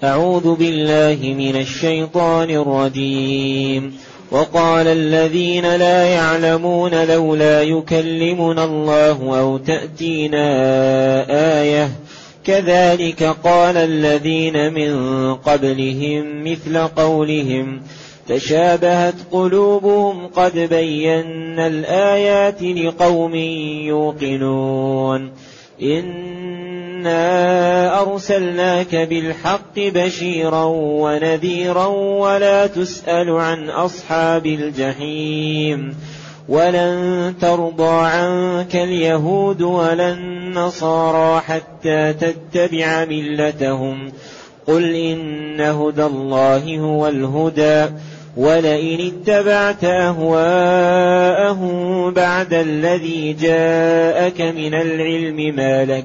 أعوذ بالله من الشيطان الرجيم. وقال الذين لا يعلمون لولا يكلمنا الله أو تأتينا آية كذلك قال الذين من قبلهم مثل قولهم تشابهت قلوبهم قد بينا الآيات لقوم يوقنون إنا أرسلناك بالحق بشيرا ونذيرا ولا تسأل عن أصحاب الجحيم ولن ترضى عنك اليهود ولا النصارى حتى تتبع ملتهم قل إن هدى الله هو الهدى ولئن اتبعت أهواءهم بعد الذي جاءك من العلم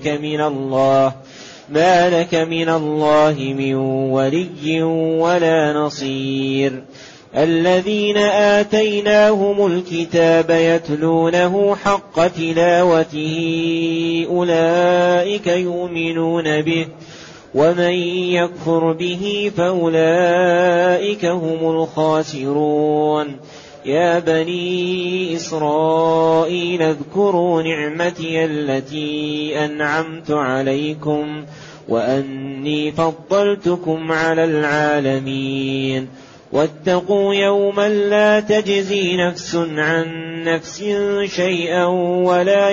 ما لك من الله من ولي ولا نصير الذين آتيناهم الكتاب يتلونه حق تلاوته أولئك يؤمنون به ومن يكفر به فأولئك هم الخاسرون يا بني إسرائيل اذكروا نعمتي التي أنعمت عليكم وأني فضلتكم على العالمين واتقوا يوما لا تجزي نفس عن نفس شيئا ولا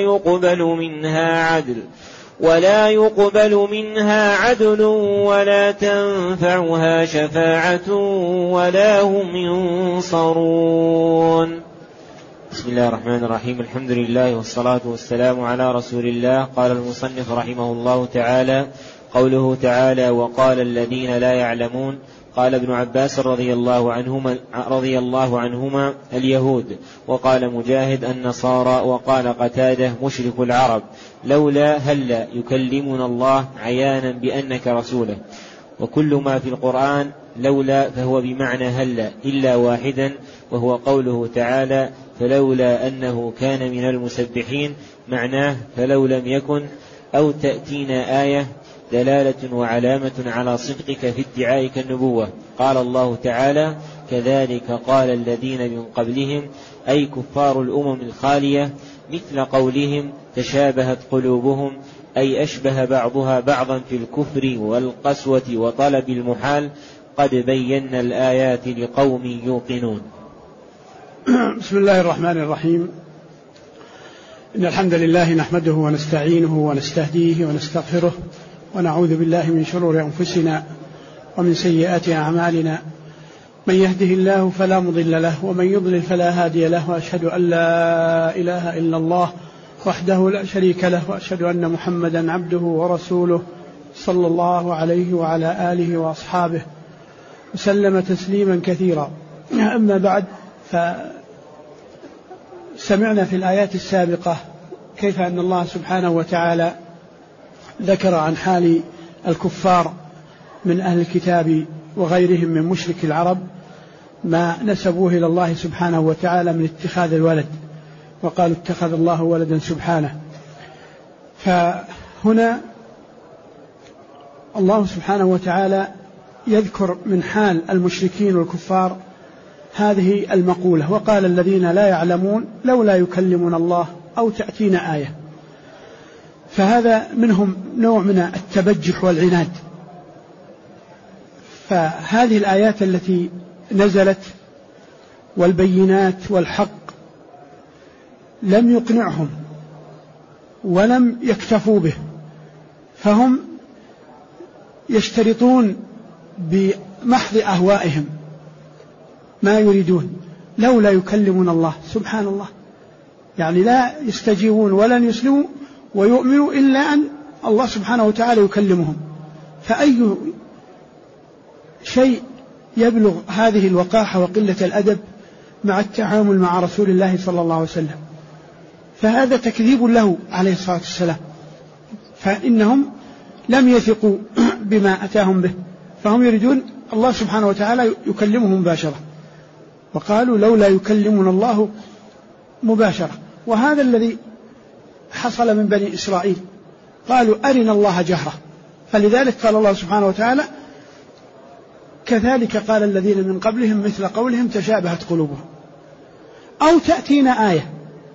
يقبل منها عدل ولا تنفعها شفاعة ولا هم ينصرون. بسم الله الرحمن الرحيم. الحمد لله والصلاة والسلام على رسول الله. قال المصنف رحمه الله تعالى: قوله تعالى: وقال الذين لا يعلمون. قال ابن عباس رضي الله عنهما اليهود، وقال مجاهد النصارى، وقال قتادة مشرك العرب. لولا هلا يكلمنا الله عيانا بأنك رسوله. وكل ما في القرآن لولا فهو بمعنى هلا إلا واحدا، وهو قوله تعالى: فلولا أنه كان من المسبحين، معناه فلو لم يكن أو تأتينا آية، دلالة وعلامة على صدقك في ادعائك النبوة. قال الله تعالى: كذلك قال الذين من قبلهم، أي كفار الأمم الخالية، مثل قولهم تشابهت قلوبهم، أي أشبه بعضها بعضا في الكفر والقسوة وطلب المحال. قد بينا الآيات لقوم يوقنون. بسم الله الرحمن الرحيم. إن الحمد لله نحمده ونستعينه ونستهديه ونستغفره، ونعوذ بالله من شرور أنفسنا ومن سيئات أعمالنا. من يهده الله فلا مضل له ومن يضلل فلا هادي له، وأشهد أن لا إله إلا الله وحده لا شريك له، وأشهد أن محمدا عبده ورسوله صلى الله عليه وعلى آله وأصحابه وسلم تسليما كثيرا. أما بعد، فسمعنا في الآيات السابقة كيف أن الله سبحانه وتعالى ذكر عن حال الكفار من أهل الكتاب وغيرهم من مشرك العرب ما نسبوه إلى الله سبحانه وتعالى من اتخاذ الولد، وقالوا اتخذ الله ولدا سبحانه. فهنا الله سبحانه وتعالى يذكر من حال المشركين والكفار هذه المقولة: وقال الذين لا يعلمون لولا يكلمنا الله أو تأتينا آية. فهذا منهم نوع من التبجح والعناد. فهذه الآيات التي نزلت والبينات والحق لم يقنعهم ولم يكتفوا به، فهم يشترطون بمحض أهوائهم ما يريدون. لولا يكلمنا الله، سبحان الله، يعني لا يستجيبون ولن يسلموا ويؤمنوا إلا أن الله سبحانه وتعالى يكلمهم. فأي شيء يبلغ هذه الوقاحة وقلة الأدب مع التعامل مع رسول الله صلى الله عليه وسلم؟ فهذا تكذيب له عليه الصلاة والسلام. فإنهم لم يثقوا بما أتاهم به، فهم يريدون الله سبحانه وتعالى يكلمهم مباشرة، وقالوا لولا يكلمنا الله مباشرة. وهذا الذي حصل من بني إسرائيل، قالوا أرنا الله جهرة. فلذلك قال الله سبحانه وتعالى: كذلك قال الذين من قبلهم مثل قولهم تشابهت قلوبهم. أو تأتينا آية،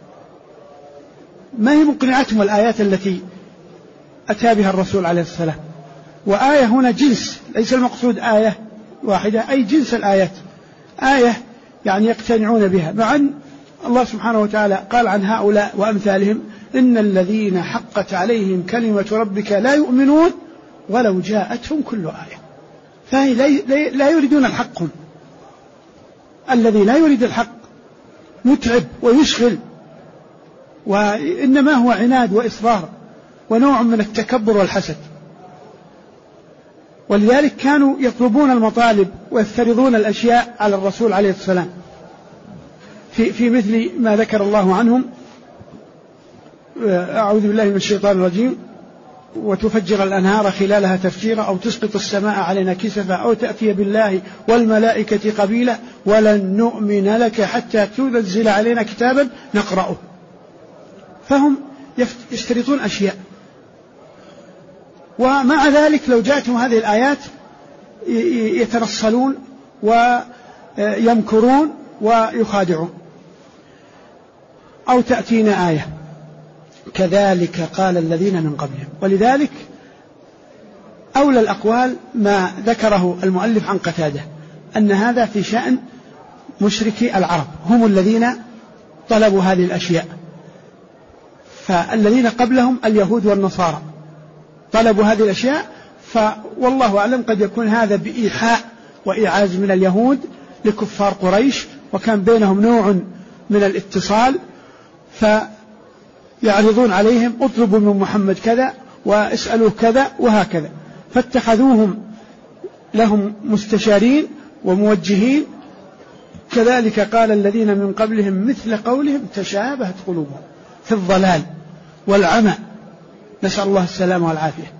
ما هي مقنعتهم الآيات التي أتى بها الرسول عليه السلام. وآية هنا جنس، ليس المقصود آية واحدة، أي جنس الآيات، آية يعني يقتنعون بها. مع أن الله سبحانه وتعالى قال عن هؤلاء وأمثالهم إن الذين حقت عليهم كلمة ربك لا يؤمنون ولو جاءتهم كل آية. فهي لا يريدون الحق. الذي لا يريد الحق متعب ويشغل، وإنما هو عناد وإصرار ونوع من التكبر والحسد. ولذلك كانوا يطلبون المطالب ويفترضون الأشياء على الرسول عليه السلام في مثل ما ذكر الله عنهم: أعوذ بالله من الشيطان الرجيم: وتفجر الأنهار خلالها تفجيرا، أو تسقط السماء علينا كسفا، أو تأتي بالله والملائكة قبيلا، ولن نؤمن لك حتى تنزل علينا كتابا نقرأه. فهم يشترطون أشياء، ومع ذلك لو جاءتهم هذه الآيات يتنصلون ويمكرون ويخادعون. أو تأتينا آية كذلك قال الذين من قبلهم. ولذلك أولى الأقوال ما ذكره المؤلف عن قتادة، أن هذا في شأن مشركي العرب، هم الذين طلبوا هذه الأشياء. فالذين قبلهم اليهود والنصارى طلبوا هذه الأشياء، والله أعلم قد يكون هذا بإيحاء وإعاز من اليهود لكفار قريش، وكان بينهم نوع من الاتصال، فيعرضون عليهم: اطلبوا من محمد كذا واسألوه كذا وهكذا. فاتخذوهم لهم مستشارين وموجهين. كذلك قال الذين من قبلهم مثل قولهم تشابهت قلوبهم في الضلال والعمى، نسأل الله السلامة والعافية.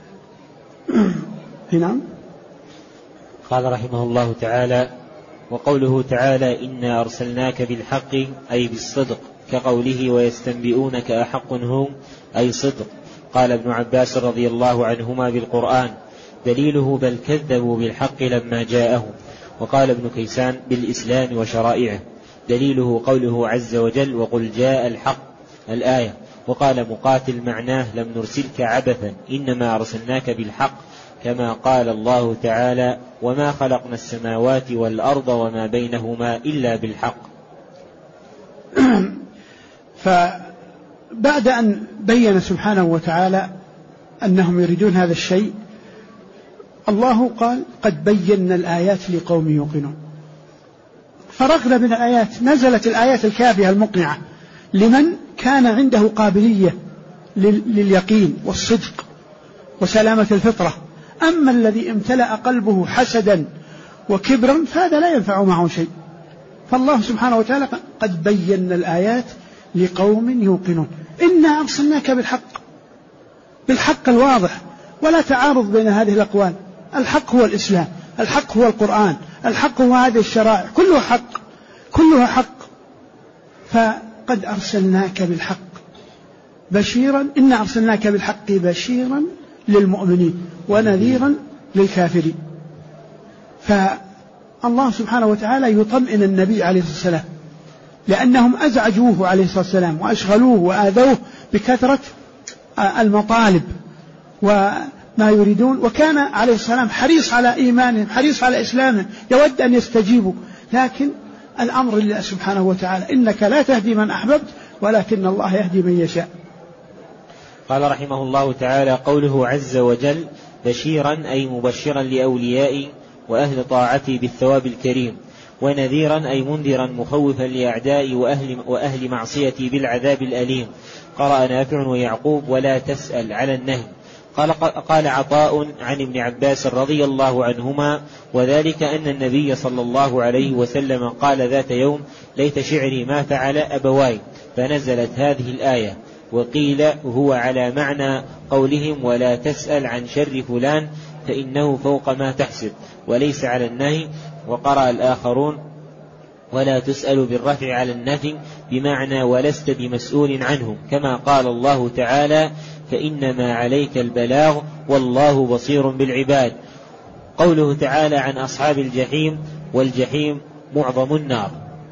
هنا قال رحمه الله تعالى: وقوله تعالى إنا أرسلناك بالحق أي بالصدق، كقوله ويستنبئونك أحق هم أي صدق. قال ابن عباس رضي الله عنهما بالقرآن دليله بل كذبوا بالحق لما جاءهم. وقال ابن كيسان بالإسلام وشرائعه دليله قوله عز وجل وقل جاء الحق الآية. وقال مقاتل معناه لم نرسلك عبثا إنما أرسلناك بالحق، كما قال الله تعالى وما خلقنا السماوات والأرض وما بينهما إلا بالحق. فبعد أن بين سبحانه وتعالى أنهم يريدون هذا الشيء، الله قال قد بينا الآيات لقوم يوقنون. فرغنا من الآيات، نزلت الآيات الكافية المقنعة لمن كان عنده قابلية لليقين والصدق وسلامة الفطرة. أما الذي امتلأ قلبه حسدا وكبرا فهذا لا ينفع معه شيء. فالله سبحانه وتعالى قد بينا الآيات لقوم يوقنون. إنا أرسلناك بالحق الواضح، ولا تعارض بين هذه الأقوال. الحق هو الإسلام، الحق هو القرآن، الحق هو هذه الشرائع، كلها حق، كلها حق. فقد أرسلناك بالحق بشيرا، إنا أرسلناك بالحق بشيرا للمؤمنين ونذيرا للكافرين. فالله سبحانه وتعالى يطمئن النبي عليه الصلاة والسلام، لأنهم أزعجوه عليه الصلاة والسلام وأشغلوه وآذوه بكثرة المطالب وما يريدون. وكان عليه الصلاة والسلام حريص على إيمانهم، حريص على إسلامهم، يود أن يستجيبوا، لكن الأمر لله سبحانه وتعالى: إنك لا تهدي من أحببت ولكن الله يهدي من يشاء. قال رحمه الله تعالى قوله عز وجل بشيرا أي مبشرا لأوليائي وأهل طاعتي بالثواب الكريم، ونذيرا أي منذرا مخوفا لأعدائي وأهل معصيتي بالعذاب الأليم. قرأ نافع ويعقوب ولا تسأل على النهي. قال عطاء عن ابن عباس رضي الله عنهما وذلك أن النبي صلى الله عليه وسلم قال ذات يوم ليت شعري ما فعل أبواي، فنزلت هذه الآية. وقيل هو على معنى قولهم ولا تسأل عن شر فلان فإنه فوق ما تحسب، وليس على النهي. وقرأ الآخرون ولا تسأل بالرفع على النفي بمعنى ولست بمسؤول عنهم، كما قال الله تعالى فإنما عليك البلاغ والله بصير بالعباد. قوله تعالى عن أصحاب الجحيم: والجحيم معظم النار.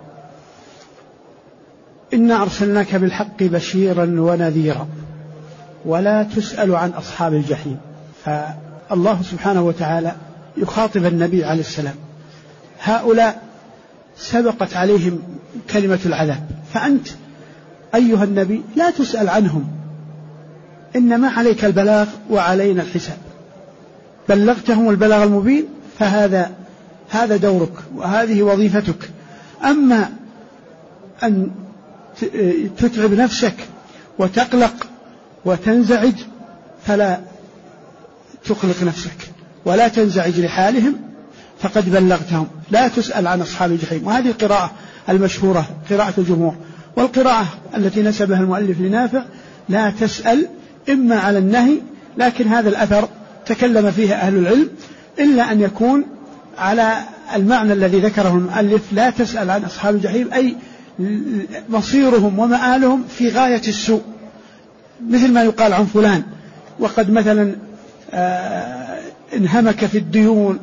إنا أرسلناك بالحق بشيرا ونذيرا ولا تسأل عن أصحاب الجحيم. فالله سبحانه وتعالى يخاطب النبي عليه السلام، هؤلاء سبقت عليهم كلمة العذاب، فأنت أيها النبي لا تسأل عنهم، إنما عليك البلاغ وعلينا الحساب. بلغتهم البلاغ المبين، فهذا دورك وهذه وظيفتك. أما أن تتعب نفسك وتقلق وتنزعج فلا تقلق نفسك ولا تنزعج لحالهم، فقد بلغتهم. لا تسأل عن أصحاب الجحيم. وهذه القراءة المشهورة قراءة الجمهور. والقراءة التي نسبها المؤلف لنافع: لا تسأل، إما على النهي، لكن هذا الأثر تكلم فيه أهل العلم، إلا أن يكون على المعنى الذي ذكره المؤلف: لا تسأل عن أصحاب الجحيم، أي مصيرهم ومآلهم في غاية السوء، مثل ما يقال عن فلان وقد مثلا انهمك في الديون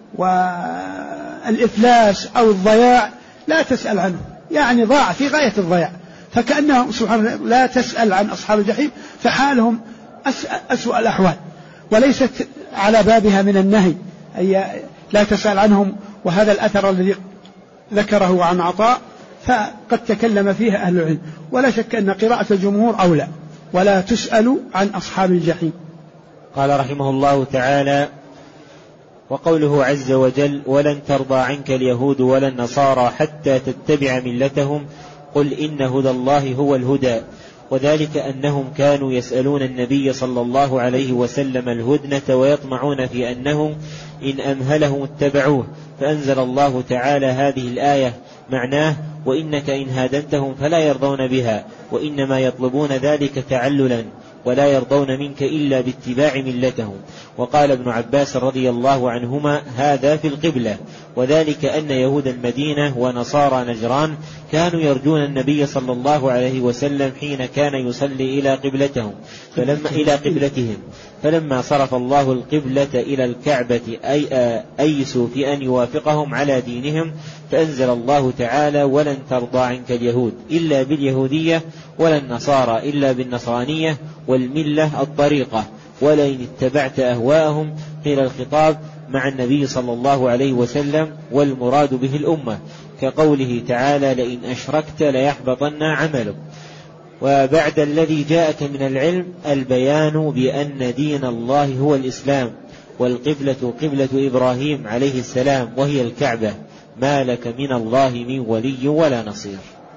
والإفلاس أو الضياع، لا تسأل عنه، يعني ضاع في غاية الضياع. فكأنه سبحانه لا تسأل عن أصحاب الجحيم، فحالهم أسوأ الأحوال، وليست على بابها من النهي، أي لا تسأل عنهم. وهذا الأثر الذي ذكره عن عطاء فقد تكلم فيه أهل العلم، ولا شك أن قراءة الجمهور أولى: ولا تسأل عن أصحاب الجحيم. قال رحمه الله تعالى: وقوله عز وجل: ولن ترضى عنك اليهود ولا النصارى حتى تتبع ملتهم قل إن هدى الله هو الهدى. وذلك أنهم كانوا يسألون النبي صلى الله عليه وسلم الهدنة ويطمعون في أنهم إن أمهلهم اتبعوه، فأنزل الله تعالى هذه الآية معناه: وإنك إن هادنتهم فلا يرضون بها، وإنما يطلبون ذلك تعللا، ولا يرضون منك إلا باتباع ملتهم. وقال ابن عباس رضي الله عنهما: هذا في القبلة، وذلك أن يهود المدينة ونصارى نجران كانوا يرجون النبي صلى الله عليه وسلم حين كان يصلي إلى قبلتهم، فلما صرف الله القبلة إلى الكعبة أيسوا في أن يوافقهم على دينهم، فأنزل الله تعالى: ولن ترضى عنك اليهود إلا باليهودية، ولا النصارى إلا بالنصرانية، والملة الطريقة، ولئن اتبعت أهواءهم. قيل الخطاب مع النبي صلى الله عليه وسلم، والمراد به الأمة، كقوله تعالى: لئن أشركت ليحبطن عملك. وبعد الذي جاءك من العلم البيان بأن دين الله هو الإسلام، والقبلة قبلة إبراهيم عليه السلام وهي الكعبة، ما لك من الله من ولي ولا نصير.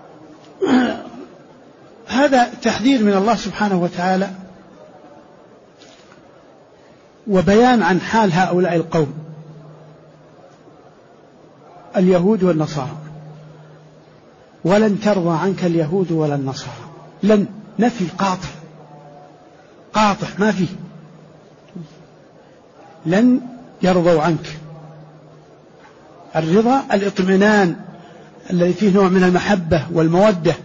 هذا تحذير من الله سبحانه وتعالى وبيان عن حال هؤلاء القوم اليهود والنصارى. ولن ترضى عنك اليهود ولا النصارى، لن نفي قاطع ما فيه، لن يرضوا عنك. الرضا الاطمئنان الذي فيه نوع من المحبة والمودة،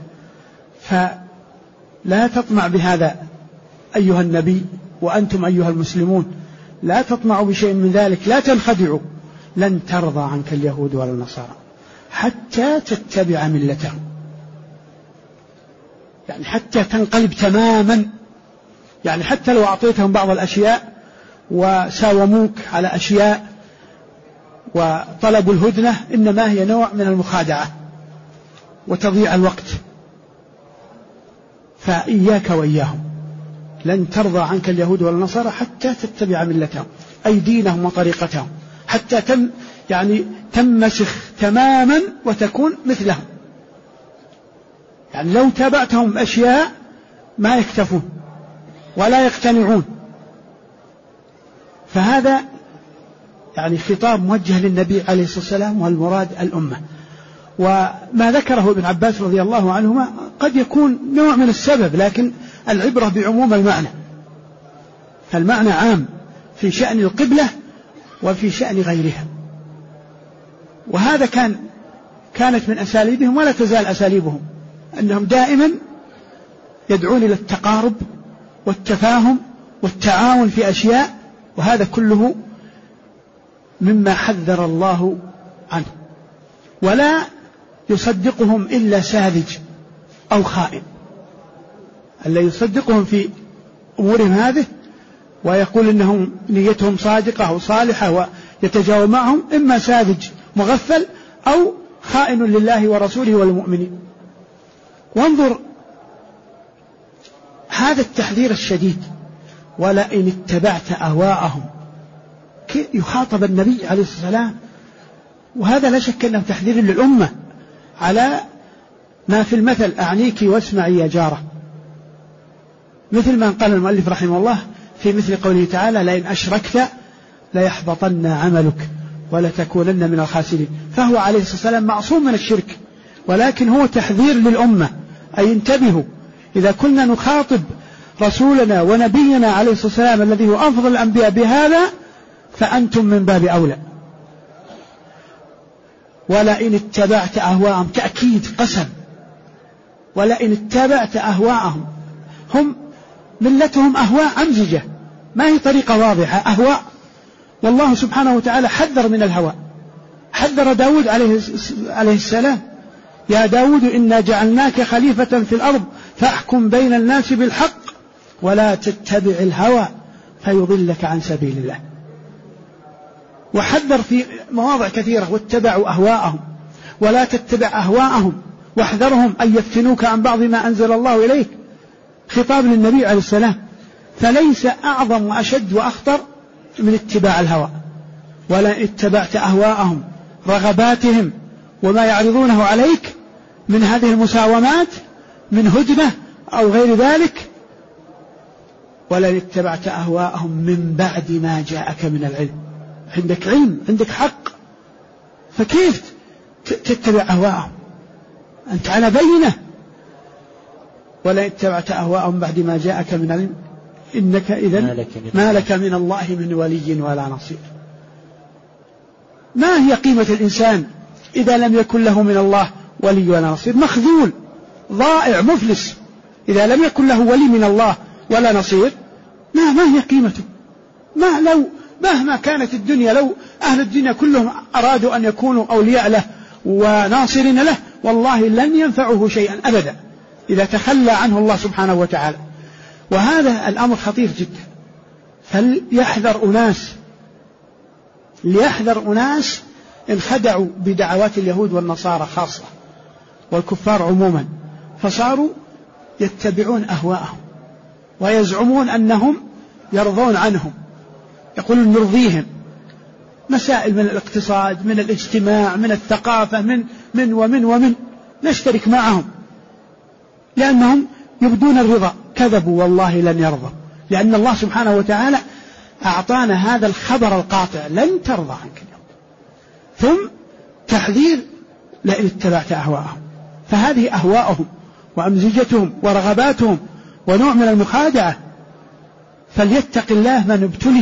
فلا تطمع بهذا أيها النبي، وأنتم أيها المسلمون لا تطمعوا بشيء من ذلك، لا تنخدعوا. لن ترضى عنك اليهود ولا النصارى حتى تتبع ملتهم، يعني حتى تنقلب تماما، يعني حتى لو أعطيتهم بعض الأشياء وساوموك على أشياء وطلبوا الهدنة، إنما هي نوع من المخادعة وتضييع الوقت. فإياك وإياهم. لن ترضى عنك اليهود ولا النصارى حتى تتبع ملتهم، أي دينهم وطريقتهم، حتى تنمسخ تماما وتكون مثلهم. يعني لو تابعتهم أشياء ما يكتفون ولا يقتنعون. فهذا يعني خطاب موجه للنبي عليه الصلاة والسلام، والمراد الأمة. وما ذكره ابن عباس رضي الله عنهما قد يكون نوع من السبب، لكن العبرة بعموم المعنى، فالمعنى عام في شأن القبلة وفي شأن غيرها. وهذا كانت من أساليبهم ولا تزال أساليبهم، أنهم دائما يدعون إلى التقارب والتفاهم والتعاون في أشياء، وهذا كله مما حذر الله عنه، ولا يصدقهم إلا ساذج أو خائن. الذي يصدقهم في أمورهم هذه ويقول إنهم نيتهم صادقة أو صالحة ويتجاوب معهم إما ساذج مغفل أو خائن لله ورسوله والمؤمنين. وانظر هذا التحذير الشديد، ولئن اتبعت أهواءهم، يخاطب النبي عليه الصلاة والسلام، وهذا لا شك أنه تحذير للأمة على ما في المثل: أعنيك واسمعي يا جارة، مثل ما قال المؤلف رحمه الله في مثل قوله تعالى: لئن أشركت ليحبطن عملك ولتكونن من الخاسرين. فهو عليه الصلاة والسلام معصوم من الشرك، ولكن هو تحذير للأمة، أي انتبهوا، إذا كنا نخاطب رسولنا ونبينا عليه الصلاة والسلام الذي هو أفضل الأنبياء بهذا، فأنتم من باب أولى. ولئن اتبعت أهواءهم، تأكيد قسم، ولئن اتبعت أهواءهم، هم ملتهم أهواء أمزجة، ما هي طريقة واضحة، أهواء. والله سبحانه وتعالى حذر من الهوى، حذر داود عليه السلام: يا داود إنا جعلناك خليفة في الأرض فاحكم بين الناس بالحق ولا تتبع الهوى فيضلك عن سبيل الله. وحذر في مواضع كثيرة: واتبعوا أهواءهم ولا تتبع أهواءهم واحذرهم أن يفتنوك عن بعض ما أنزل الله إليك، خطاب للنبي عليه السلام. فليس أعظم وأشد وأخطر من اتباع الهوى. ولا اتبعت أهواءهم، رغباتهم وما يعرضونه عليك من هذه المساومات من هدنة أو غير ذلك، ولا اتبعت أهواءهم من بعد ما جاءك من العلم. عندك علم، عندك حق، فكيف تتبع أهواءهم؟ أنت على بينة. ولا اتبعت أهواءهم بعد ما جاءك من العلم إنك إذن ما لك من الله من ولي ولا نصير. ما هي قيمة الإنسان إذا لم يكن له من الله ولي ولا نصير؟ مخذول، ضائع، مفلس. إذا لم يكن له ولي من الله ولا نصير، ما هي قيمته؟ مهما كانت الدنيا، لو أهل الدنيا كلهم أرادوا أن يكونوا أولياء له وناصرين له، والله لن ينفعه شيئا أبدا إذا تخلى عنه الله سبحانه وتعالى. وهذا الأمر خطير جدا. ليحذر أناس انخدعوا بدعوات اليهود والنصارى خاصة والكفار عموما، فصاروا يتبعون أهواءهم ويزعمون أنهم يرضون عنهم، يقولون نرضيهم، مسائل من الاقتصاد، من الاجتماع، من الثقافة، من ومن نشترك معهم لأنهم يبدون الرضا. كذبوا، والله لن يرضى، لأن الله سبحانه وتعالى أعطانا هذا الخبر القاطع: لن ترضى عنك اليوم. ثم تحذير: لئن اتبعت أهواءهم. فهذه أهواءهم وأمزجتهم ورغباتهم ونوع من المخادعة. فليتق الله من ابتلي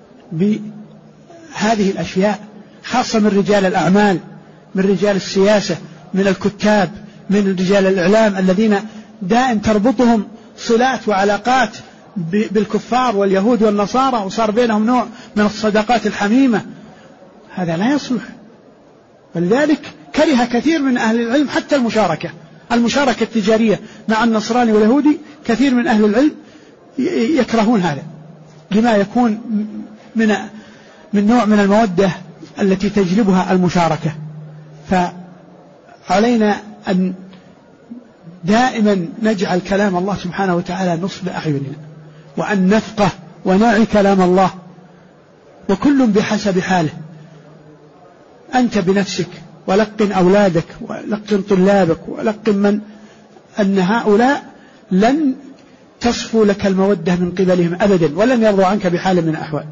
بهذه الأشياء، خاصة من رجال الأعمال، من رجال السياسة، من الكتاب، من رجال الإعلام الذين دائم تربطهم صلات وعلاقات بالكفار واليهود والنصارى، وصار بينهم نوع من الصداقات الحميمة. هذا لا يصلح. ولذلك كره كثير من أهل العلم حتى المشاركة التجارية مع النصراني واليهودي. كثير من أهل العلم يكرهون هذا لما يكون من نوع من المودة التي تجلبها المشاركة. فعلينا أن دائما نجعل كلام الله سبحانه وتعالى نصب أعيننا، وأن نفقه ونعي كلام الله، وكل بحسب حاله. أنت بنفسك، ولقن أولادك، ولقن طلابك، ولقن من أن هؤلاء لن تصفو لك المودة من قبلهم أبدا، ولن يرضوا عنك بحال من الأحوال.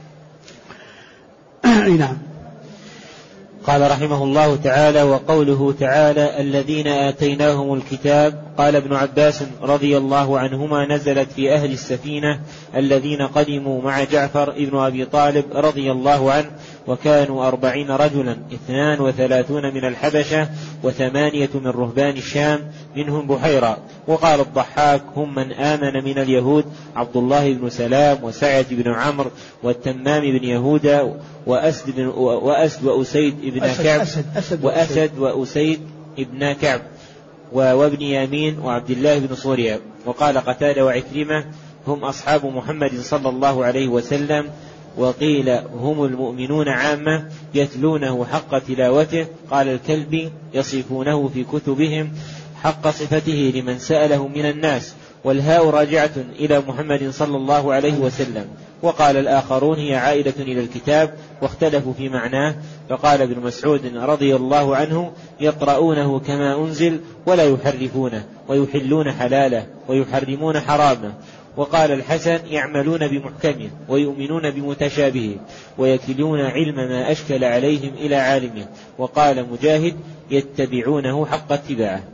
نعم. قال رحمه الله تعالى: وقوله تعالى: الذين آتيناهم الكتاب. قال ابن عباس رضي الله عنهما: نزلت في أهل السفينة الذين قدموا مع جعفر ابن أبي طالب رضي الله عنه، وكانوا 40 رجلا 32 من الحبشة 8 من رهبان الشام منهم بحيرة. وقال الضحاك هم من آمن من اليهود عبد الله بن سلام وسعد بن عمرو والتمام بن يهودا وأسد وأسيد بن كعب وأسد بن كعب وابن يامين وعبد الله بن صوريا. وقال قتادة وعكرمة هم أصحاب محمد صلى الله عليه وسلم. وقيل هم المؤمنون عامة يتلونه حق تلاوته. قال الكلبي يصفونه في كتبهم حق صفته لمن سألهم من الناس، والهاء راجعة إلى محمد صلى الله عليه وسلم. وقال الآخرون هي عائدة إلى الكتاب واختلفوا في معناه. فقال ابن مسعود رضي الله عنه يقرؤونه كما أنزل ولا يحرفونه ويحلون حلاله ويحرمون حرامه. وقال الحسن يعملون بمحكمه ويؤمنون بمتشابهه ويكلون علم ما أشكل عليهم إلى عالمه. وقال مجاهد يتبعونه حق اتباعه.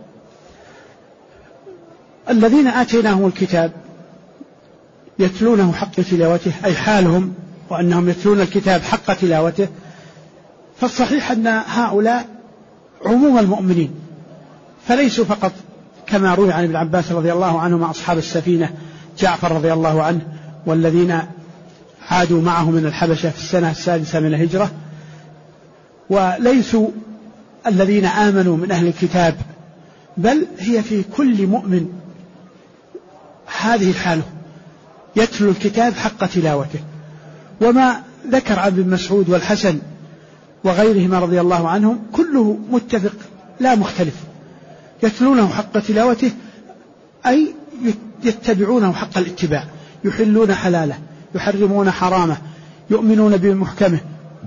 الذين آتيناهم الكتاب يتلونه حق تلاوته أي حالهم وأنهم يتلون الكتاب حق تلاوته. فالصحيح أن هؤلاء عموم المؤمنين، فليسوا فقط كما روي عن ابن عباس رضي الله عنه مع أصحاب السفينة جعفر رضي الله عنه والذين عادوا معه من الحبشة في السنة 6 من الهجرة، وليسوا الذين آمنوا من أهل الكتاب، بل هي في كل مؤمن هذه الحالة يتلو الكتاب حق تلاوته. وما ذكر عن ابن مسعود والحسن وغيرهما رضي الله عنهم كله متفق لا مختلف، يتلونه حق تلاوته أي يتبعونه حق الاتباع، يحلون حلاله يحرمون حرامه يؤمنون بمحكمه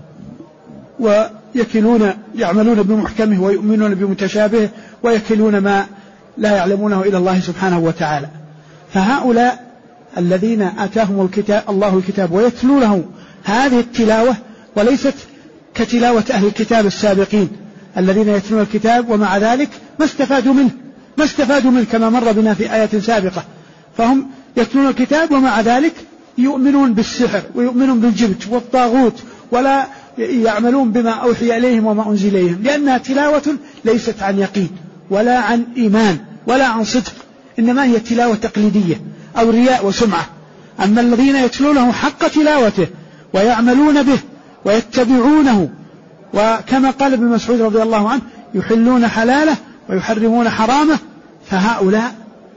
يعملون بمحكمه ويؤمنون بمتشابهه ويكلون ما لا يعلمونه إلى الله سبحانه وتعالى. فهؤلاء الذين آتاهم الكتاب الله الكتاب ويتلونه هذه التلاوة، وليست كتلاوة أهل الكتاب السابقين الذين يتلون الكتاب ومع ذلك ما استفادوا منه كما مر بنا في آية سابقة. فهم يتلون الكتاب ومع ذلك يؤمنون بالسحر ويؤمنون بالجبت والطاغوت ولا يعملون بما أوحي إليهم وما أنزل إليهم، لأنها تلاوة ليست عن يقين ولا عن إيمان ولا عن صدق، إنما هي تلاوة تقليدية أو رياء وسمعة. أما الذين يتلونه حق تلاوته ويعملون به ويتبعونه، وكما قال ابن مسعود رضي الله عنه يحلون حلاله ويحرمون حرامه، فهؤلاء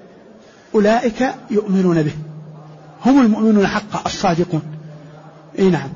أولئك يؤمنون به، هم المؤمنون حقا الصادقون. نعم.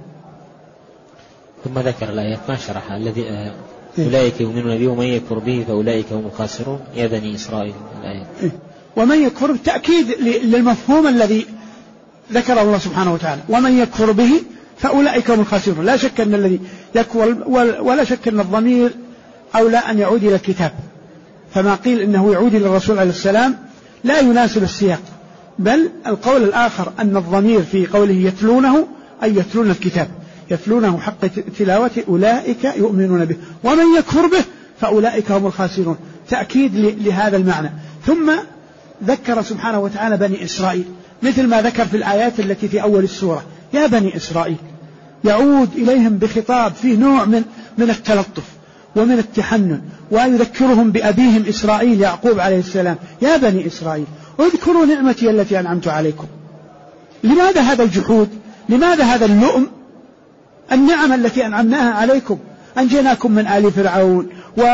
ثم ذكر الآيات ما شرح الذي أولئك يؤمنون به ومن يكفر به فأولئك هم الخاسرون يا بني إسرائيل الآيات. ومن يكفر بالتأكيد للمفهوم الذي ذكره الله سبحانه وتعالى، ومن يكفر به فأولئك هم الخاسرون. لا شك أن الذي يكفر ولا شك أن الضمير أولى أن يعود إلى الكتاب، فما قيل إنه يعود إلى الرسول عليه السلام لا يناسب السياق، بل القول الآخر أن الضمير في قوله يتلونه أي يتلون الكتاب، يتلونه حق تلاوته أولئك يؤمنون به، ومن يكفر به فأولئك هم الخاسرون، تأكيد لهذا المعنى. ثم ذكر سبحانه وتعالى بني إسرائيل مثل ما ذكر في الآيات التي في أول السورة يا بني إسرائيل، يعود إليهم بخطاب فيه نوع من التلطف ومن التحنن، ويذكرهم بأبيهم إسرائيل يعقوب عليه السلام يا بني إسرائيل اذكروا نعمتي التي أنعمت عليكم. لماذا هذا الجحود؟ لماذا هذا اللؤم؟ النعم التي أنعمناها عليكم، أنجيناكم من آل فرعون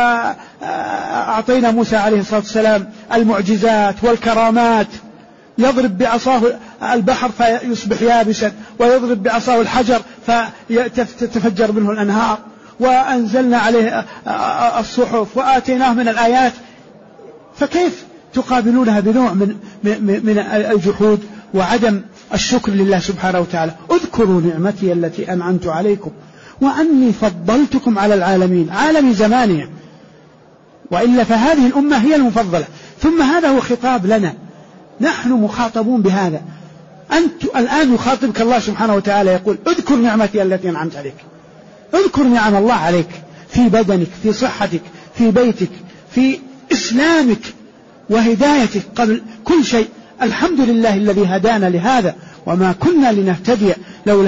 وأعطينا موسى عليه الصلاة والسلام المعجزات والكرامات، يضرب بعصاه البحر فيصبح يابسا ويضرب بعصاه الحجر فتتفجر منه الأنهار، وأنزلنا عليه الصحف وآتيناه من الآيات، فكيف تقابلونها بنوع من الجحود وعدم الشكر لله سبحانه وتعالى؟ اذكروا نعمتي التي أنعمت عليكم وأني فضلتكم على العالمين، عالم زمانهم، وإلا فهذه الأمة هي المفضلة. ثم هذا هو خطاب لنا، نحن مخاطبون بهذا. أنت الآن يخاطبك الله سبحانه وتعالى يقول اذكر نعمتي التي أنعمت عليك، اذكر نعم الله عليك في بدنك، في صحتك، في بيتك، في إسلامك وهدايتك قبل كل شيء. الحمد لله الذي هدانا لهذا وما كنا لنهتدي لولا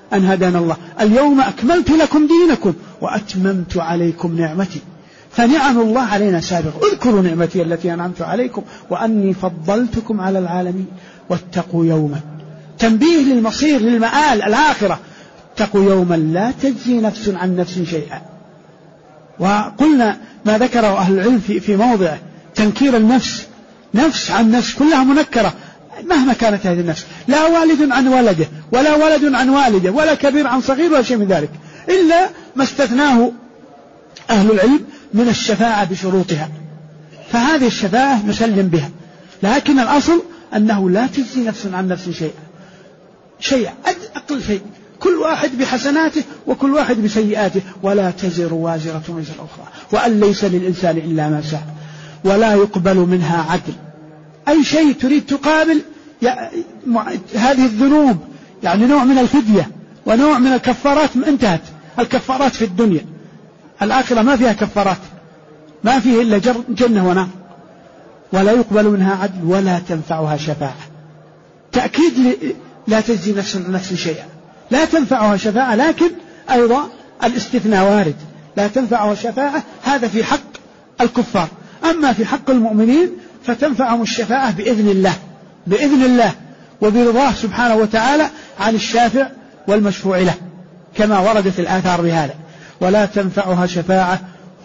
أن هدانا الله. اليوم أكملت لكم دينكم وأتممت عليكم نعمتي، فنعم الله علينا سابقة. اذكروا نعمتي التي أنعمت عليكم وأني فضلتكم على العالمين واتقوا يوما، تنبيه للمصير للمآل الآخرة، اتقوا يوما لا تجزي نفس عن نفس شيئا. وقلنا ما ذكره أهل العلم في موضع تنكير النفس، نفس عن نفس كلها منكرة مهما كانت هذه النفس، لا والد عن ولده ولا ولد عن والده ولا كبير عن صغير ولا شيء من ذلك، إلا ما استثناه أهل العلم من الشفاعة بشروطها، فهذه الشفاعة نسلم بها، لكن الأصل أنه لا تجزي نفس عن نفس شيئا أقل شيء، كل واحد بحسناته وكل واحد بسيئاته، ولا تزر وازرة وزر أخرى، وأن ليس للإنسان إلا ما سعى، ولا يقبل منها عدل. أي شيء تريد تقابل هذه الذنوب، يعني نوع من الفدية ونوع من الكفارات، انتهت الكفارات في الدنيا، الآخرة ما فيها كفارات، ما فيه إلا جنة ونار، ولا يقبل منها عدل ولا تنفعها شفاعة. تأكيد لا تجزي نفس عن نفس شيئا، لا تنفعها شفاعة، لكن أيضا الاستثناء وارد، لا تنفعها شفاعة، هذا في حق الكفار. أما في حق المؤمنين فتنفعهم الشفاعة بإذن الله وبرضاه سبحانه وتعالى عن الشافع والمشفوع له، كما وردت الآثار بهذا. ولا تنفعها شفاعة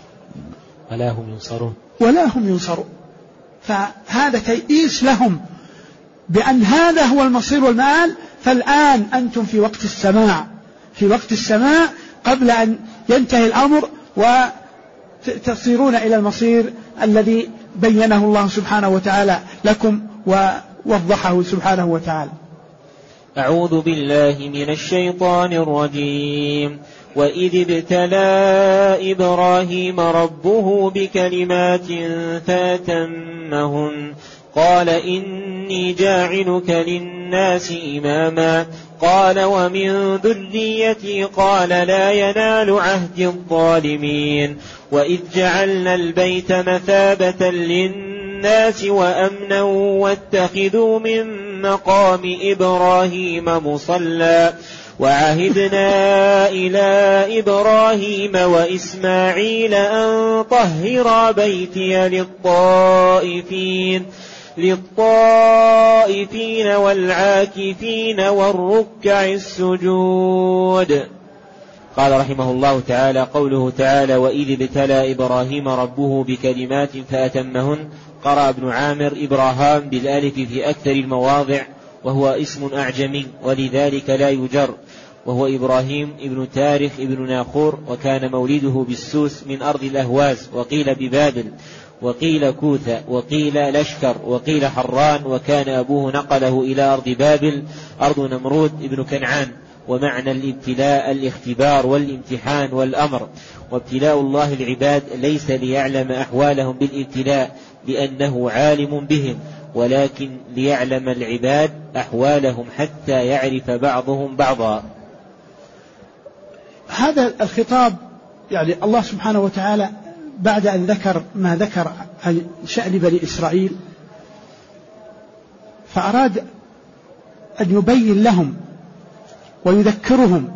ولا هم ينصرون. فهذا تيئيس لهم بأن هذا هو المصير والمآل. فالآن أنتم في وقت السماع قبل أن ينتهي الأمر وتصيرون إلى المصير الذي بينه الله سبحانه وتعالى لكم ووضحه سبحانه وتعالى. أعوذ بالله من الشيطان الرجيم. وإذ ابتلى إبراهيم ربه بكلمات فأتمهن قال إني جاعلك للناس إماما قال ومن ذريتي قال لا ينال عهد الظالمين. وإذ جعلنا البيت مثابة للناس وأمنا واتخذوا من مقام إبراهيم مصلى وعهدنا إلى إبراهيم وإسماعيل أن طهرا بيتي للطائفين والعاكفين والركع السجود. قال رحمه الله تعالى: قوله تعالى: وإذ ابتلى إبراهيم ربه بكلمات فأتمهن، قرأ ابن عامر إبراهام بالألف في أكثر المواضع، وهو اسم أعجمي ولذلك لا يجر، وهو إبراهيم ابن تارخ ابن ناخور، وكان مولده بالسوس من أرض الأهواز، وقيل ببابل، وقيل كوثة، وقيل لشكر، وقيل حران، وكان أبوه نقله إلى أرض بابل أرض نمرود ابن كنعان. ومعنى الابتلاء الاختبار والامتحان والأمر. وابتلاء الله العباد ليس ليعلم أحوالهم بالابتلاء لأنه عالم بهم، ولكن ليعلم العباد أحوالهم حتى يعرف بعضهم بعضا. هذا الخطاب يعني الله سبحانه وتعالى بعد أن ذكر ما ذكر عن شأن بني إسرائيل، فأراد أن يبين لهم ويذكرهم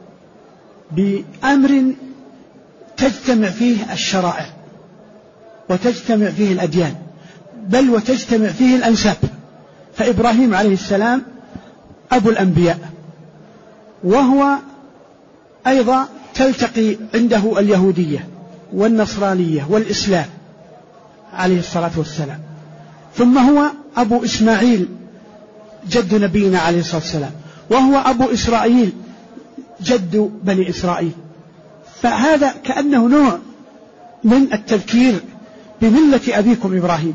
بأمر تجتمع فيه الشرائع وتجتمع فيه الأديان، بل وتجتمع فيه الأنساب. فإبراهيم عليه السلام أبو الأنبياء، وهو أيضا تلتقي عنده اليهودية والنصرانية والإسلام عليه الصلاة والسلام. ثم هو أبو إسماعيل جد نبينا عليه الصلاة والسلام، وهو أبو إسرائيل جد بني إسرائيل. فهذا كأنه نوع من التذكير بملة أبيكم إبراهيم،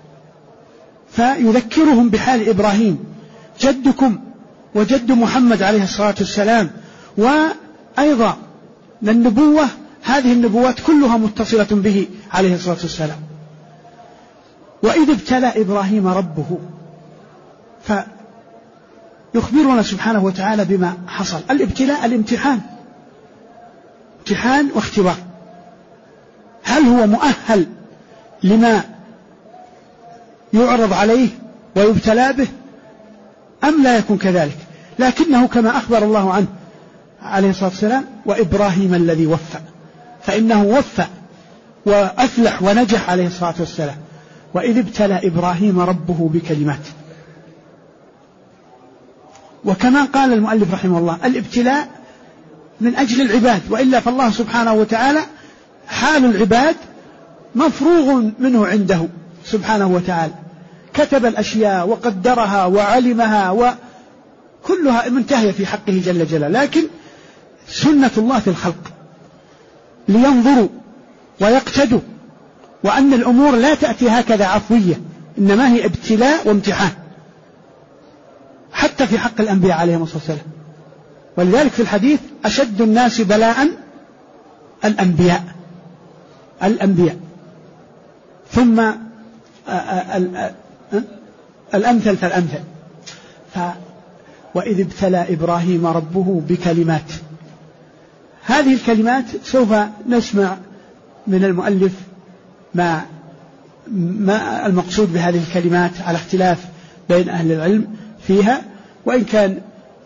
فيذكرهم بحال إبراهيم جدكم وجد محمد عليه الصلاة والسلام. وأيضا النبوة، هذه النبوات كلها متصلة به عليه الصلاة والسلام. وإذ ابتلى إبراهيم ربه، فيخبرنا سبحانه وتعالى بما حصل. الابتلاء الامتحان، امتحان واختبار. هل هو مؤهل لما يعرض عليه ويبتلى به أم لا يكون كذلك؟ لكنه كما أخبر الله عنه عليه الصلاة والسلام وإبراهيم الذي وفى، فإنه وفى وأفلح ونجح عليه الصلاة والسلام. وإذ ابتلى إبراهيم ربه بكلمات. وكما قال المؤلف رحمه الله الابتلاء من أجل العباد، وإلا فالله سبحانه وتعالى حال العباد مفروغ منه عنده سبحانه وتعالى، كتب الأشياء وقدرها وعلمها وكلها منتهية في حقه جل جلاله، لكن سنة الله في الخلق لينظروا ويقتدوا، وأن الأمور لا تأتي هكذا عفوية، إنما هي ابتلاء وامتحان، حتى في حق الأنبياء عليهم الصلاة والسلام. ولذلك في الحديث أشد الناس بلاء الأنبياء ثم الأمثل فالأمثل. وإذ ابتلى إبراهيم ربه بكلمات، هذه الكلمات سوف نسمع من المؤلف ما المقصود بهذه الكلمات على اختلاف بين أهل العلم فيها، وإن كان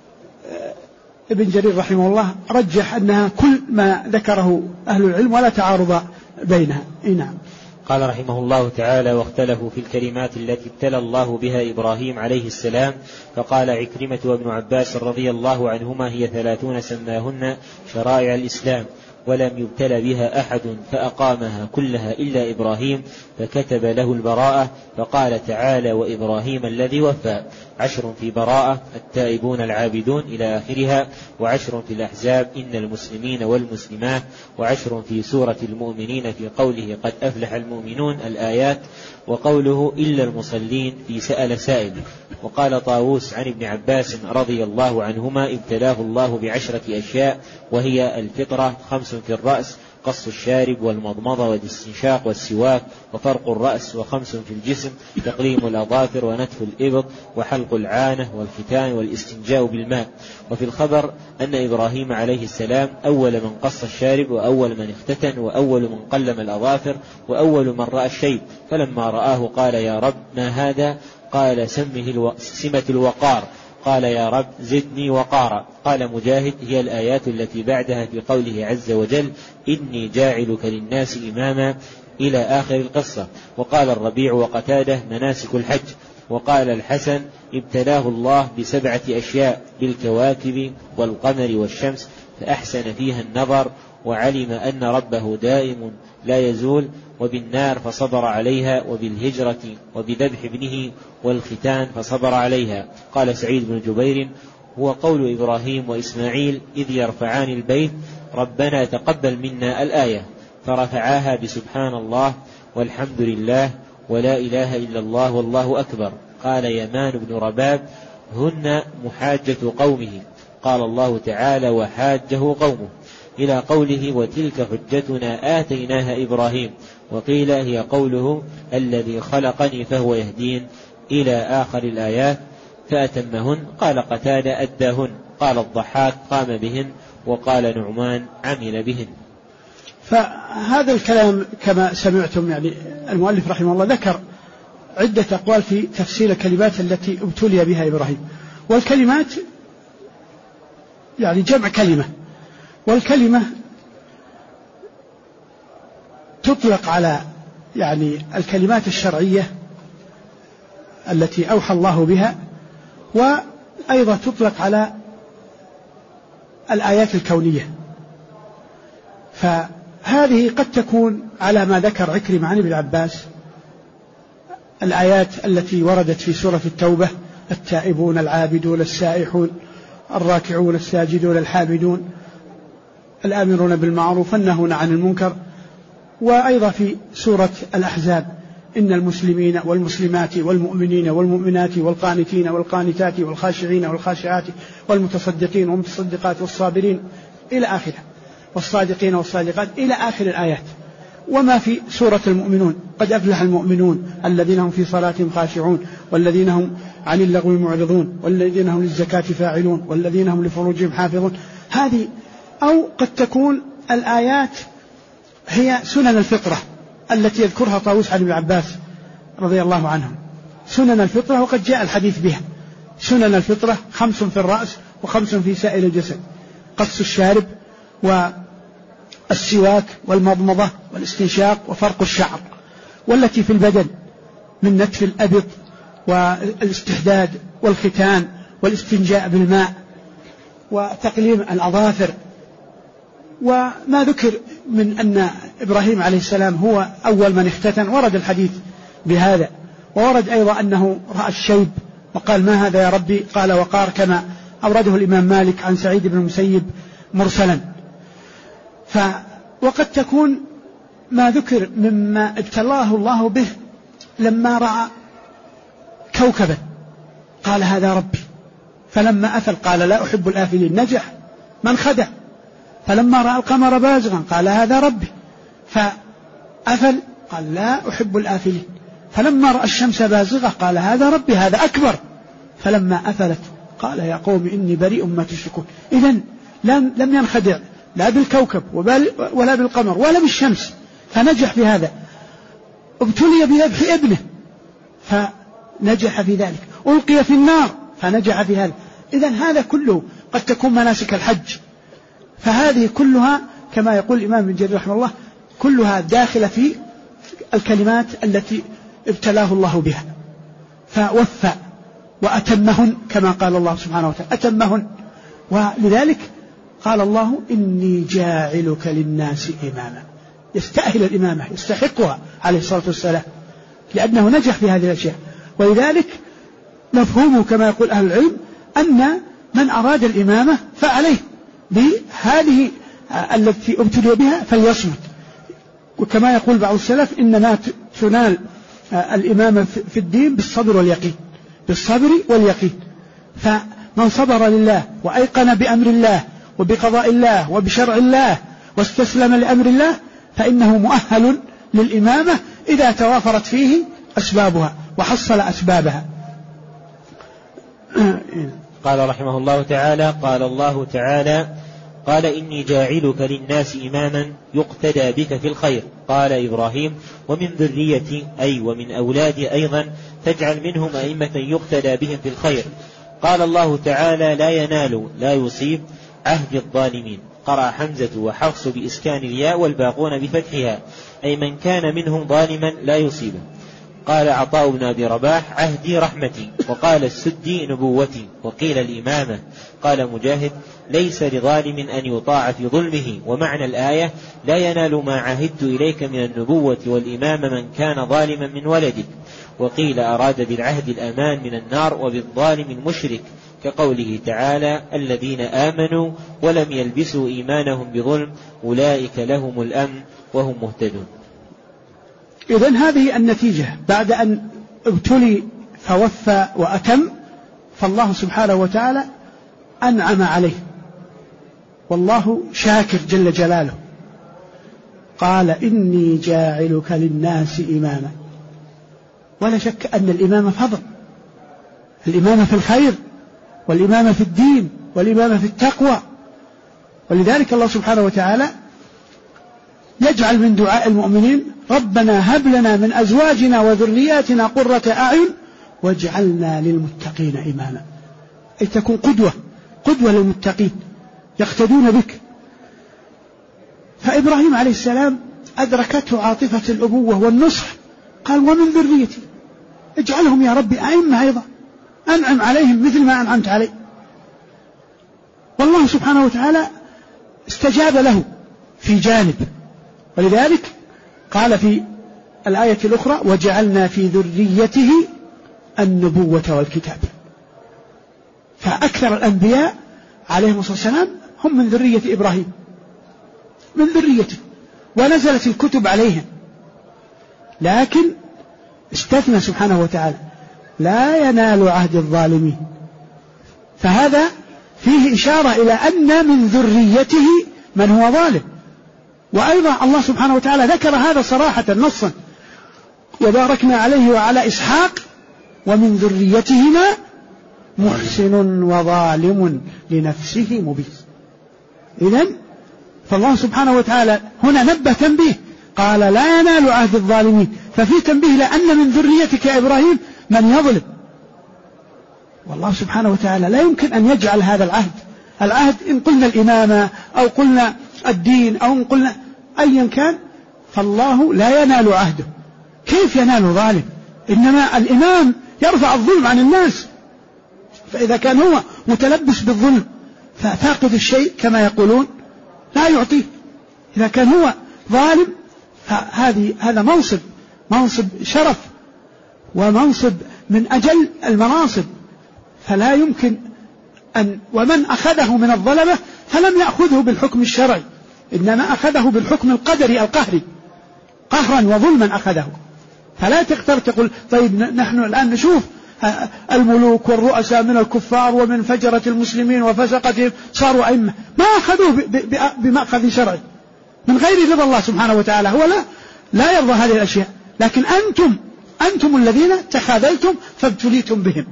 ابن جرير رحمه الله رجح أنها كل ما ذكره أهل العلم ولا تعارض بينها. نعم. قال رحمه الله تعالى: واختلفوا في الكلمات التي ابتلى الله بها إبراهيم عليه السلام، فقال عكرمة وابن عباس رضي الله عنهما: هي 30 سماهن شرائع الإسلام، ولم يبتل بها أحد فأقامها كلها إلا إبراهيم، فكتب له البراءة، فقال تعالى: وإبراهيم الذي وفى. 10 في براءة التائبون العابدون إلى آخرها، و10 في الأحزاب إن المسلمين والمسلمات، و10 في سورة المؤمنين في قوله قد أفلح المؤمنون الآيات، وقوله إلا المصلين في سأل سائل. وقال طاووس عن ابن عباس رضي الله عنهما: ابتلاه الله ب10 أشياء، وهي الفطرة، 5 في الرأس، قص الشارب والمضمضة والاستنشاق والسواك وفرق الرأس، و5 في الجسم، تقليم الأظافر ونتف الإبط وحلق العانة والختان والاستنجاء بالماء. وفي الخبر أن إبراهيم عليه السلام أول من قص الشارب، وأول من اختتن، وأول من قلم الأظافر، وأول من رأى الشيب، فلما رآه قال: يا رب ما هذا؟ قال: سمة الوقار. قال: يا رب زدني وقارا. قال مجاهد: هي الآيات التي بعدها في قوله عز وجل: إني جاعلك للناس إماما، إلى آخر القصة. وقال الربيع وقتاده: مناسك الحج. وقال الحسن: ابتلاه الله ب7 أشياء، بالكواكب والقمر والشمس، فأحسن فيها النظر، وعلم أن ربه دائم لا يزول، وبالنار فصبر عليها، وبالهجرة، وبذبح ابنه، والختان فصبر عليها. قال سعيد بن جبير: هو قول إبراهيم وإسماعيل إذ يرفعان البيت: ربنا تقبل منا الآية، فرفعاها بسبحان الله والحمد لله ولا إله إلا الله والله أكبر. قال يمان بن رباب: هن محاجة قومه. قال الله تعالى: وحاجه قومه، إلى قوله: وتلك حجتنا آتيناها إبراهيم. وقيل: هي قوله: الذي خلقني فهو يهدين، إلى آخر الآيات، فأتمهن. قال قتادة: أداهن. قال الضحاك: قام بهن. وقال نعمان: عمل بهن. فهذا الكلام كما سمعتم، يعني المؤلف رحمه الله ذكر عدة أقوال في تفسير الكلمات التي ابتلي بها إبراهيم. والكلمات يعني جمع كلمة، والكلمة تطلق على يعني الكلمات الشرعية التي أوحى الله بها، وأيضا تطلق على الآيات الكونية. فهذه قد تكون على ما ذكر عكرمة عن ابن عباس، الآيات التي وردت في سورة التوبة: التائبون العابدون السائحون الراكعون الساجدون الحامدون الآمرون بالمعروف الناهون عن المنكر. وأيضا في سورة الأحزاب: إن المسلمين والمسلمات والمؤمنين والمؤمنات والقانتين والقانتات والخاشعين والخاشعات والمتصدقين والمتصدقات والصابرين إلى آخره، والصادقين والصادقات إلى آخر الآيات. وما في سورة المؤمنون: قد أفلح المؤمنون الذين هم في صلاتهم خاشعون، والذين هم عن اللغو معرضون، والذين هم للزكاة فاعلون، والذين هم لفروجهم حافظون. هذه أو قد تكون الآيات هي سنن الفطرة التي يذكرها طاووس عن ابن عباس رضي الله عنهم، سنن الفطرة، وقد جاء الحديث بها. سنن الفطرة 5 في الرأس و5 في سائر الجسد. قص الشارب والسواك والمضمضة والاستنشاق وفرق الشعر، والتي في البدن من نتف الأبط والاستحداد والختان والاستنجاء بالماء وتقليم الأظافر. وما ذكر من أن إبراهيم عليه السلام هو أول من اختتن ورد الحديث بهذا، وورد أيضا أنه رأى الشيب وقال ما هذا يا ربي؟ قال وقار، كما أورده الإمام مالك عن سعيد بن المسيب مرسلا. وقد تكون ما ذكر مما ابتلاه الله به لما رأى كوكبا قال هذا ربي، فلما أفل قال لا أحب الآفلين، نجح من خدع. فلما رأى القمر بازغا قال هذا ربي، فأفل قال لا أحب الآفلين. فلما رأى الشمس بازغة قال هذا ربي، هذا أكبر. فلما أفلت قال يا قوم إني بريء مما تشركون. إذن لم ينخدع لا بالكوكب ولا بالقمر ولا بالشمس، فنجح في هذا. ابتلي بذبح ابنه فنجح في ذلك، ألقي في النار فنجح في هذا. إذن هذا كله قد تكون مناسك الحج، فهذه كلها كما يقول الإمام ابن جرير رحمه الله كلها داخلة في الكلمات التي ابتلاه الله بها، فوفى وأتمهن كما قال الله سبحانه وتعالى أتمهن. ولذلك قال الله إني جاعلك للناس إماما، يستأهل الإمامة، يستحقها عليه الصلاة والسلام لأنه نجح في هذه الأشياء. ولذلك مفهومه كما يقول أهل العلم أن من أراد الإمامة فعليه بهذه التي ابتلي بها فليصمت. وكما يقول بعض السلف إنما تنال الإمامة في الدين بالصبر واليقين، بالصبر واليقين. فمن صبر لله وأيقن بأمر الله وبقضاء الله وبشرع الله واستسلم لأمر الله فإنه مؤهل للإمامة إذا توافرت فيه أسبابها وحصل أسبابها. قال رحمه الله تعالى قال الله تعالى قال إني جاعلك للناس إماما يقتدى بك في الخير. قال إبراهيم ومن ذريتي أي ومن أولادي أيضا تجعل منهم أئمة يقتدى بهم في الخير. قال الله تعالى لا ينال لا يصيب عهد الظالمين. قرأ حمزة وحفص بإسكان الياء والباقون بفتحها أي من كان منهم ظالما لا يصيبه. قال عطاء بن أبي رباح عهدي رحمتي. وقال السدي نبوتي. وقيل الإمامة. قال مجاهد ليس لظالم أن يطاع في ظلمه. ومعنى الآية لا ينال ما عهدت إليك من النبوة والإمامة من كان ظالما من ولدك. وقيل أراد بالعهد الأمان من النار وبالظالم المشرك كقوله تعالى الذين آمنوا ولم يلبسوا إيمانهم بظلم أولئك لهم الأمن وهم مهتدون. إذن هذه النتيجة بعد أن ابتلي فوفى وأتم، فالله سبحانه وتعالى أنعم عليه والله شاكر جل جلاله. قال إني جاعلك للناس إماما. ولا شك أن الإمامة فضل، الإمامة في الخير والإمامة في الدين والإمامة في التقوى. ولذلك الله سبحانه وتعالى يجعل من دعاء المؤمنين ربنا هب لنا من أزواجنا وذرياتنا قرة أعين واجعلنا للمتقين إماما، أي تكون قدوة للمتقين يقتدون بك. فإبراهيم عليه السلام أدركته عاطفة الأبوة والنصح، قال ومن ذريتي اجعلهم يا ربي أئمة أيضا، أنعم عليهم مثل ما أنعمت علي. والله سبحانه وتعالى استجاب له في جانب، ولذلك قال في الآية الأخرى وجعلنا في ذريته النبوة والكتاب. فأكثر الأنبياء عليهم الصلاة والسلام هم من ذرية إبراهيم، من ذريته، ونزلت الكتب عليهم. لكن استثنى سبحانه وتعالى لا ينال عهد الظالمين. فهذا فيه إشارة إلى أن من ذريته من هو ظالم. وأيضا الله سبحانه وتعالى ذكر هذا صراحة نصا وباركنا عليه وعلى إسحاق ومن ذريتهما محسن وظالم لنفسه مبين. إذن فالله سبحانه وتعالى هنا نبه تنبيه، قال لا ينال عهد الظالمين، ففي تنبيه لأن من ذريتك يا إبراهيم من يظلم. والله سبحانه وتعالى لا يمكن أن يجعل هذا العهد العهد إن قلنا الإمامة أو قلنا الدين أو إن قلنا أيا كان، فالله لا ينال عهده. كيف ينال ظالم؟ إنما الإمام يرفع الظلم عن الناس، فإذا كان هو متلبس بالظلم ففاقد الشيء كما يقولون لا يعطيه. إذا كان هو ظالم هذا منصب شرف ومنصب من أجل المناصب، فلا يمكن ومن أخذه من الظلمة فلم يأخذه بالحكم الشرعي، إنما أخذه بالحكم القدري القهري، قهرا وظلما أخذه. فلا تقدر تقول طيب نحن الآن نشوف الملوك والرؤساء من الكفار ومن فجرة المسلمين وفسقتهم صاروا أئمة، ما أخذوه بمأخذ شرعي من غير رضا الله سبحانه وتعالى، هو لا يرضى هذه الأشياء، لكن أنتم الذين تخاذلتم فابتليتم بهم.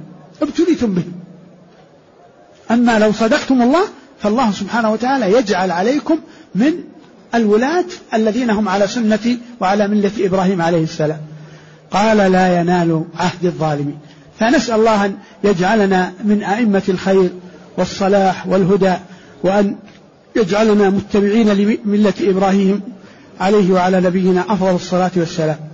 أما لو صدقتم الله فالله سبحانه وتعالى يجعل عليكم من الولاة الذين هم على سنة وعلى ملة إبراهيم عليه السلام. قال لا ينال عهد الظالمين. فنسأل الله أن يجعلنا من أئمة الخير والصلاح والهدى، وأن يجعلنا متبعين لملة إبراهيم عليه وعلى نبينا أفضل الصلاة والسلام.